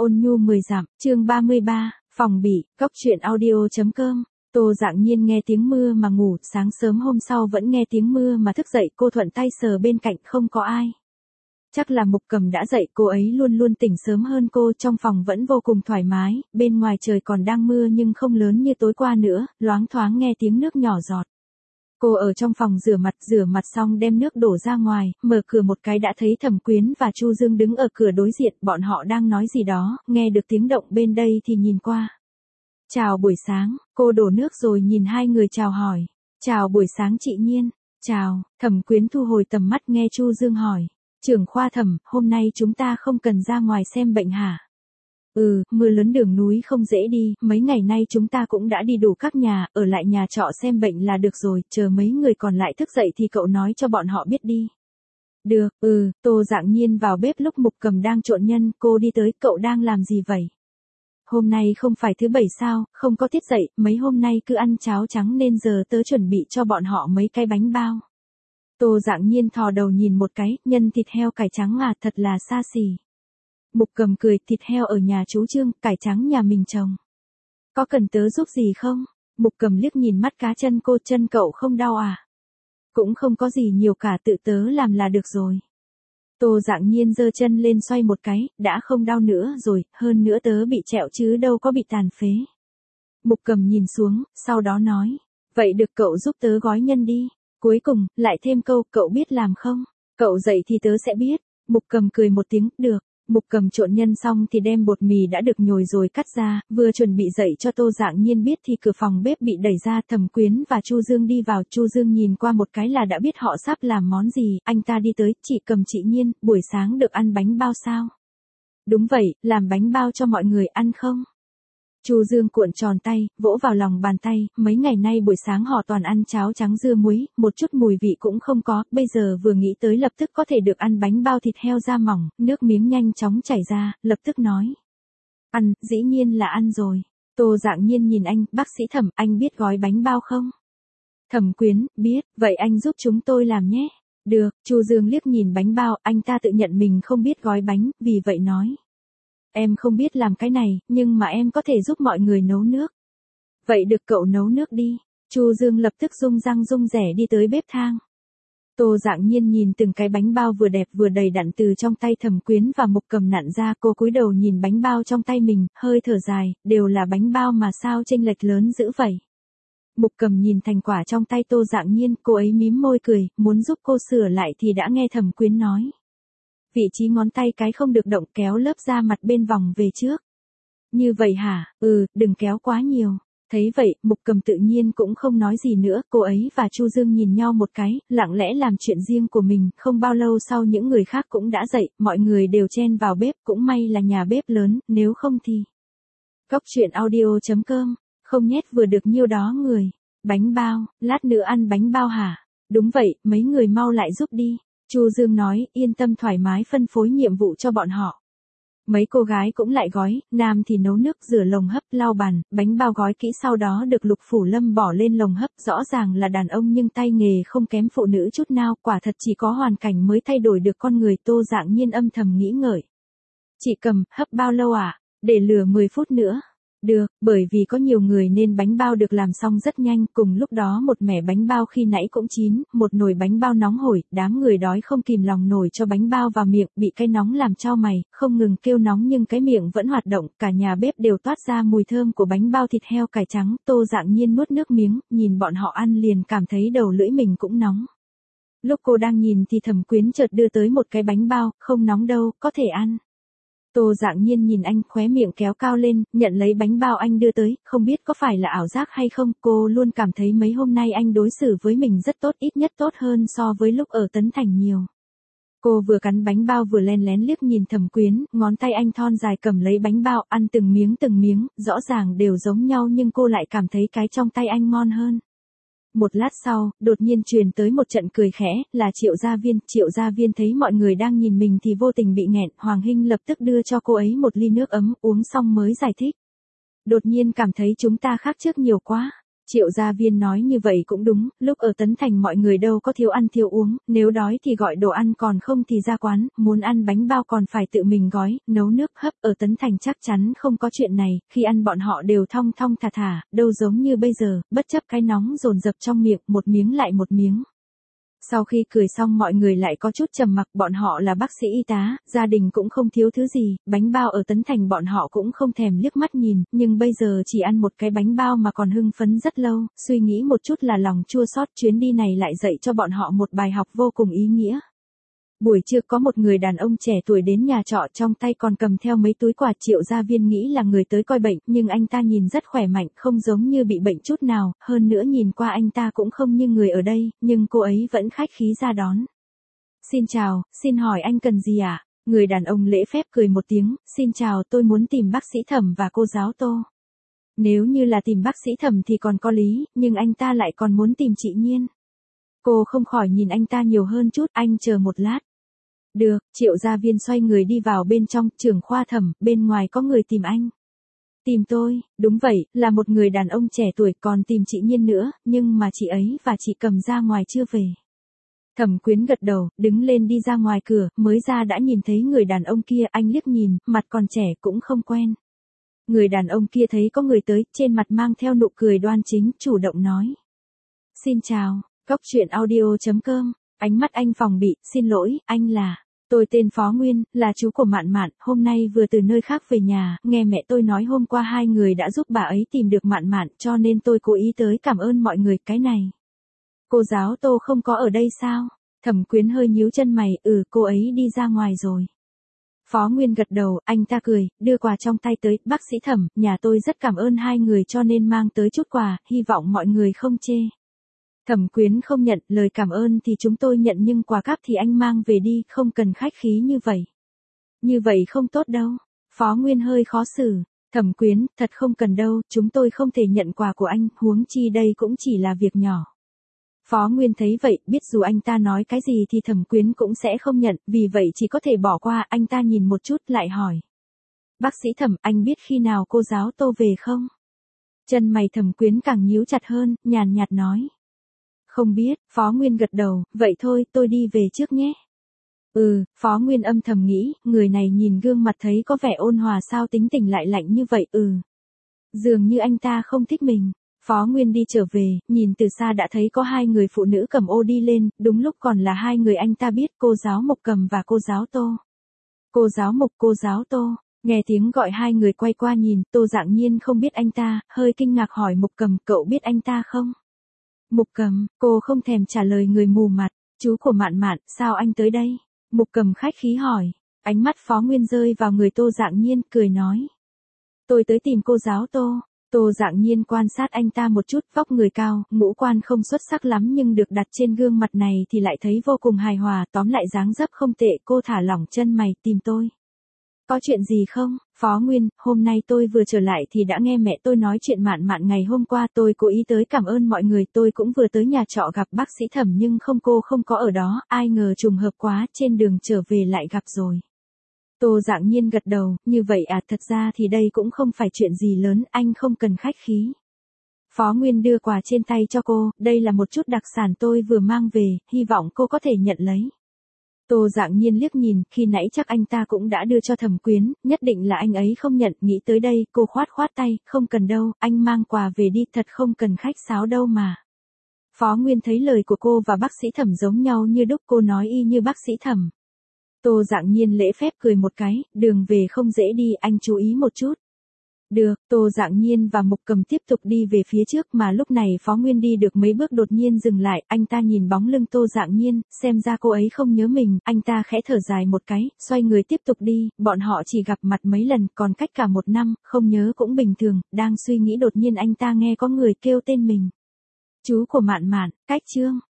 Ôn nhu 10 dặm, chương 33, phòng bị, cốc truyện audio.com. Tô Dạng Nhiên nghe tiếng mưa mà ngủ, sáng sớm hôm sau vẫn nghe tiếng mưa mà thức dậy, cô thuận tay sờ bên cạnh không có ai. Chắc là Mục Cầm đã dậy, cô ấy luôn luôn tỉnh sớm hơn cô, trong phòng vẫn vô cùng thoải mái, bên ngoài trời còn đang mưa nhưng không lớn như tối qua nữa, loáng thoáng nghe tiếng nước nhỏ giọt. Cô ở trong phòng rửa mặt xong đem nước đổ ra ngoài, mở cửa một cái đã thấy Thẩm Quyến và Chu Dương đứng ở cửa đối diện, bọn họ đang nói gì đó, nghe được tiếng động bên đây thì nhìn qua. Chào buổi sáng, cô đổ nước rồi nhìn hai người chào hỏi. Chào buổi sáng chị Nhiên. Chào, Thẩm Quyến thu hồi tầm mắt nghe Chu Dương hỏi. Trưởng khoa Thẩm, hôm nay chúng ta không cần ra ngoài xem bệnh hả? Mưa lớn đường núi không dễ đi, mấy ngày nay chúng ta cũng đã đi đủ các nhà, ở lại nhà trọ xem bệnh là được rồi, chờ mấy người còn lại thức dậy thì cậu nói cho bọn họ biết đi. Được, Tô Dạng Nhiên vào bếp lúc Mục Cầm đang trộn nhân, cô đi tới, cậu đang làm gì vậy? Hôm nay không phải thứ bảy sao, không có tiết dậy, mấy hôm nay cứ ăn cháo trắng nên giờ tớ chuẩn bị cho bọn họ mấy cái bánh bao. Tô Dạng Nhiên thò đầu nhìn một cái, nhân thịt heo cải trắng à, thật là xa xỉ. Mục Cầm cười, thịt heo ở nhà chú Trương, cải trắng nhà mình trồng. Có cần tớ giúp gì không? Mục Cầm liếc nhìn mắt cá chân cô, chân cậu không đau à? Cũng không có gì nhiều cả, tự tớ làm là được rồi. Tô Dạng Nhiên giơ chân lên xoay một cái, đã không đau nữa rồi, hơn nữa tớ bị trẹo chứ đâu có bị tàn phế. Mục Cầm nhìn xuống, sau đó nói, vậy được cậu giúp tớ gói nhân đi. Cuối cùng, lại thêm câu, cậu biết làm không? Cậu dậy thì tớ sẽ biết. Mục Cầm cười một tiếng, được. Mục Cầm trộn nhân xong thì đem bột mì đã được nhồi rồi cắt ra, vừa chuẩn bị dậy cho Tô Dạng Nhiên biết thì cửa phòng bếp bị đẩy ra, Thẩm Quyến và Chu Dương đi vào, Chu Dương nhìn qua một cái là đã biết họ sắp làm món gì, anh ta đi tới, chị Cầm chị Nhiên, buổi sáng được ăn bánh bao sao? Đúng vậy, làm bánh bao cho mọi người ăn không? Chu Dương cuộn tròn tay, vỗ vào lòng bàn tay, mấy ngày nay buổi sáng họ toàn ăn cháo trắng dưa muối, một chút mùi vị cũng không có, bây giờ vừa nghĩ tới lập tức có thể được ăn bánh bao thịt heo da mỏng, nước miếng nhanh chóng chảy ra, lập tức nói. Ăn, dĩ nhiên là ăn rồi. Tô Dạng Nhiên nhìn anh, bác sĩ Thẩm, anh biết gói bánh bao không? Thẩm Quyến, biết, vậy anh giúp chúng tôi làm nhé. Được, Chu Dương liếc nhìn bánh bao, anh ta tự nhận mình không biết gói bánh, vì vậy nói. Em không biết làm cái này, nhưng mà em có thể giúp mọi người nấu nước. Vậy được cậu nấu nước đi. Chu Dương lập tức rung răng rung rẻ đi tới bếp thang. Tô Dạng Nhiên nhìn từng cái bánh bao vừa đẹp vừa đầy đặn từ trong tay Thẩm Quyến và Mục Cầm nặn ra, cô cúi đầu nhìn bánh bao trong tay mình, hơi thở dài, đều là bánh bao mà sao chênh lệch lớn dữ vậy. Mục Cầm nhìn thành quả trong tay Tô Dạng Nhiên, cô ấy mím môi cười, muốn giúp cô sửa lại thì đã nghe Thẩm Quyến nói. Vị trí ngón tay cái không được động, kéo lớp da mặt bên vòng về trước. Như vậy hả? Đừng kéo quá nhiều. Thấy vậy, Mục Cầm tự nhiên cũng không nói gì nữa, cô ấy và Chu Dương nhìn nhau một cái, lặng lẽ làm chuyện riêng của mình, không bao lâu sau những người khác cũng đã dậy, mọi người đều chen vào bếp, cũng may là nhà bếp lớn, nếu không thì. Cốc truyện audio.com, không nhét vừa được nhiêu đó người. Bánh bao, lát nữa ăn bánh bao hả? Đúng vậy, mấy người mau lại giúp đi. Chu Dương nói, yên tâm thoải mái phân phối nhiệm vụ cho bọn họ. Mấy cô gái cũng lại gói, nam thì nấu nước rửa lồng hấp, lau bàn, bánh bao gói kỹ sau đó được Lục Phủ Lâm bỏ lên lồng hấp, rõ ràng là đàn ông nhưng tay nghề không kém phụ nữ chút nào, quả thật chỉ có hoàn cảnh mới thay đổi được con người. Tô Dạng Nhiên âm thầm nghĩ ngợi. Chị Cầm, hấp bao lâu à? Để lửa 10 phút nữa. Được, bởi vì có nhiều người nên bánh bao được làm xong rất nhanh, cùng lúc đó một mẻ bánh bao khi nãy cũng chín, một nồi bánh bao nóng hổi, đám người đói không kìm lòng nổi cho bánh bao vào miệng, bị cái nóng làm chau mày, không ngừng kêu nóng nhưng cái miệng vẫn hoạt động, cả nhà bếp đều toát ra mùi thơm của bánh bao thịt heo cải trắng. Tô Dạng Nhiên nuốt nước miếng, nhìn bọn họ ăn liền cảm thấy đầu lưỡi mình cũng nóng. Lúc cô đang nhìn thì Thẩm Quyến chợt đưa tới một cái bánh bao, không nóng đâu, có thể ăn. Tô Dạng Nhiên nhìn anh, khóe miệng kéo cao lên, nhận lấy bánh bao anh đưa tới, không biết có phải là ảo giác hay không, cô luôn cảm thấy mấy hôm nay anh đối xử với mình rất tốt, ít nhất tốt hơn so với lúc ở Tấn Thành nhiều. Cô vừa cắn bánh bao vừa len lén liếc nhìn Thẩm Quyến, ngón tay anh thon dài cầm lấy bánh bao, ăn từng miếng, rõ ràng đều giống nhau nhưng cô lại cảm thấy cái trong tay anh ngon hơn. Một lát sau, đột nhiên truyền tới một trận cười khẽ, là Triệu Gia Viên thấy mọi người đang nhìn mình thì vô tình bị nghẹn, Hoàng Hinh lập tức đưa cho cô ấy một ly nước ấm, uống xong mới giải thích. Đột nhiên cảm thấy chúng ta khác trước nhiều quá. Triệu gia viên nói như vậy cũng đúng, lúc ở Tấn Thành mọi người đâu có thiếu ăn thiếu uống, nếu đói thì gọi đồ ăn còn không thì ra quán, muốn ăn bánh bao còn phải tự mình gói, nấu nước hấp, ở Tấn Thành chắc chắn không có chuyện này, khi ăn bọn họ đều thong thong thả thả, đâu giống như bây giờ, bất chấp cái nóng dồn dập trong miệng, một miếng lại một miếng. Sau khi cười xong mọi người lại có chút trầm mặc, bọn họ là bác sĩ y tá, gia đình cũng không thiếu thứ gì, bánh bao ở Tấn Thành bọn họ cũng không thèm liếc mắt nhìn, nhưng bây giờ chỉ ăn một cái bánh bao mà còn hưng phấn rất lâu, suy nghĩ một chút là lòng chua xót, chuyến đi này lại dạy cho bọn họ một bài học vô cùng ý nghĩa. Buổi trưa có một người đàn ông trẻ tuổi đến nhà trọ, trong tay còn cầm theo mấy túi quà. Triệu gia viên nghĩ là người tới coi bệnh, nhưng anh ta nhìn rất khỏe mạnh, không giống như bị bệnh chút nào, hơn nữa nhìn qua anh ta cũng không như người ở đây, nhưng cô ấy vẫn khách khí ra đón. Xin chào, xin hỏi anh cần gì ạ? Người đàn ông lễ phép cười một tiếng, xin chào, tôi muốn tìm bác sĩ Thẩm và cô giáo Tô. Nếu như là tìm bác sĩ Thẩm thì còn có lý, nhưng anh ta lại còn muốn tìm chị Nhiên. Cô không khỏi nhìn anh ta nhiều hơn chút, anh chờ một lát. Được, Triệu gia viên xoay người đi vào bên trong, trưởng khoa Thẩm, bên ngoài có người tìm anh. Tìm tôi, đúng vậy, là một người đàn ông trẻ tuổi, còn tìm chị Nhiên nữa, nhưng mà chị ấy và chị Cầm ra ngoài chưa về. Thẩm Quyến gật đầu, đứng lên đi ra ngoài cửa, mới ra đã nhìn thấy người đàn ông kia, anh liếc nhìn, mặt còn trẻ cũng không quen. Người đàn ông kia thấy có người tới, trên mặt mang theo nụ cười đoan chính, chủ động nói. Xin chào, Cốc Truyện Audio.com. Ánh mắt anh phòng bị, xin lỗi, anh là, tôi tên Phó Nguyên, là chú của Mạn Mạn, hôm nay vừa từ nơi khác về nhà, nghe mẹ tôi nói hôm qua hai người đã giúp bà ấy tìm được Mạn Mạn, cho nên tôi cố ý tới cảm ơn mọi người, cái này. Cô giáo Tô không có ở đây sao? Thẩm Quyến hơi nhíu chân mày, cô ấy đi ra ngoài rồi. Phó Nguyên gật đầu, anh ta cười, đưa quà trong tay tới, bác sĩ Thẩm, nhà tôi rất cảm ơn hai người cho nên mang tới chút quà, hy vọng mọi người không chê. Thẩm Quyến không nhận, lời cảm ơn thì chúng tôi nhận nhưng quà cáp thì anh mang về đi, không cần khách khí như vậy. Như vậy không tốt đâu. Phó Nguyên hơi khó xử. Thẩm Quyến, thật không cần đâu, chúng tôi không thể nhận quà của anh, huống chi đây cũng chỉ là việc nhỏ. Phó Nguyên thấy vậy, biết dù anh ta nói cái gì thì Thẩm Quyến cũng sẽ không nhận, vì vậy chỉ có thể bỏ qua, anh ta nhìn một chút lại hỏi. Bác sĩ Thẩm, anh biết khi nào cô giáo Tô về không? Chân mày Thẩm Quyến càng nhíu chặt hơn, nhàn nhạt nói. Không biết, Phó Nguyên gật đầu, vậy thôi, tôi đi về trước nhé. Phó Nguyên âm thầm nghĩ, người này nhìn gương mặt thấy có vẻ ôn hòa sao tính tình lại lạnh như vậy, dường như anh ta không thích mình. Phó Nguyên đi trở về, nhìn từ xa đã thấy có hai người phụ nữ cầm ô đi lên, đúng lúc còn là hai người anh ta biết, cô giáo Mộc Cầm và cô giáo Tô. Cô giáo Mộc, cô giáo Tô, nghe tiếng gọi hai người quay qua nhìn, Tô Dạng Nhiên không biết anh ta, hơi kinh ngạc hỏi Mộc Cầm, cậu biết anh ta không? Mộc Cầm, cô không thèm trả lời người mù mặt, chú của Mạn Mạn, sao anh tới đây? Mộc Cầm khách khí hỏi, ánh mắt Phó Nguyên rơi vào người Tô Dạng Nhiên, cười nói. Tôi tới tìm cô giáo Tô. Tô Dạng Nhiên quan sát anh ta một chút, vóc người cao, ngũ quan không xuất sắc lắm nhưng được đặt trên gương mặt này thì lại thấy vô cùng hài hòa, tóm lại dáng dấp không tệ, cô thả lỏng chân mày, tìm tôi. Có chuyện gì không? Phó Nguyên, hôm nay tôi vừa trở lại thì đã nghe mẹ tôi nói chuyện Mạn Mạn ngày hôm qua, tôi cố ý tới cảm ơn mọi người, tôi cũng vừa tới nhà trọ gặp bác sĩ Thẩm nhưng cô không có ở đó, ai ngờ trùng hợp quá, trên đường trở về lại gặp rồi. Tô Dạng Nhiên gật đầu, như vậy à, thật ra thì đây cũng không phải chuyện gì lớn, anh không cần khách khí. Phó Nguyên đưa quà trên tay cho cô, đây là một chút đặc sản tôi vừa mang về, hy vọng cô có thể nhận lấy. Tô Dạng Nhiên liếc nhìn, khi nãy chắc anh ta cũng đã đưa cho Thẩm Quyến, nhất định là anh ấy không nhận, nghĩ tới đây, cô khoát tay, không cần đâu, anh mang quà về đi, thật không cần khách sáo đâu mà. Phó Nguyên thấy lời của cô và bác sĩ Thẩm giống nhau như đúc, cô nói y như bác sĩ Thẩm. Tô Dạng Nhiên lễ phép cười một cái, đường về không dễ đi, anh chú ý một chút. Được, Tô Dạng Nhiên và Mộc Cầm tiếp tục đi về phía trước mà lúc này Phó Nguyên đi được mấy bước đột nhiên dừng lại, anh ta nhìn bóng lưng Tô Dạng Nhiên, xem ra cô ấy không nhớ mình, anh ta khẽ thở dài một cái, xoay người tiếp tục đi, bọn họ chỉ gặp mặt mấy lần, còn cách cả 1 năm, không nhớ cũng bình thường, đang suy nghĩ đột nhiên anh ta nghe có người kêu tên mình. Chú của Mạn Mạn, Cách Trương.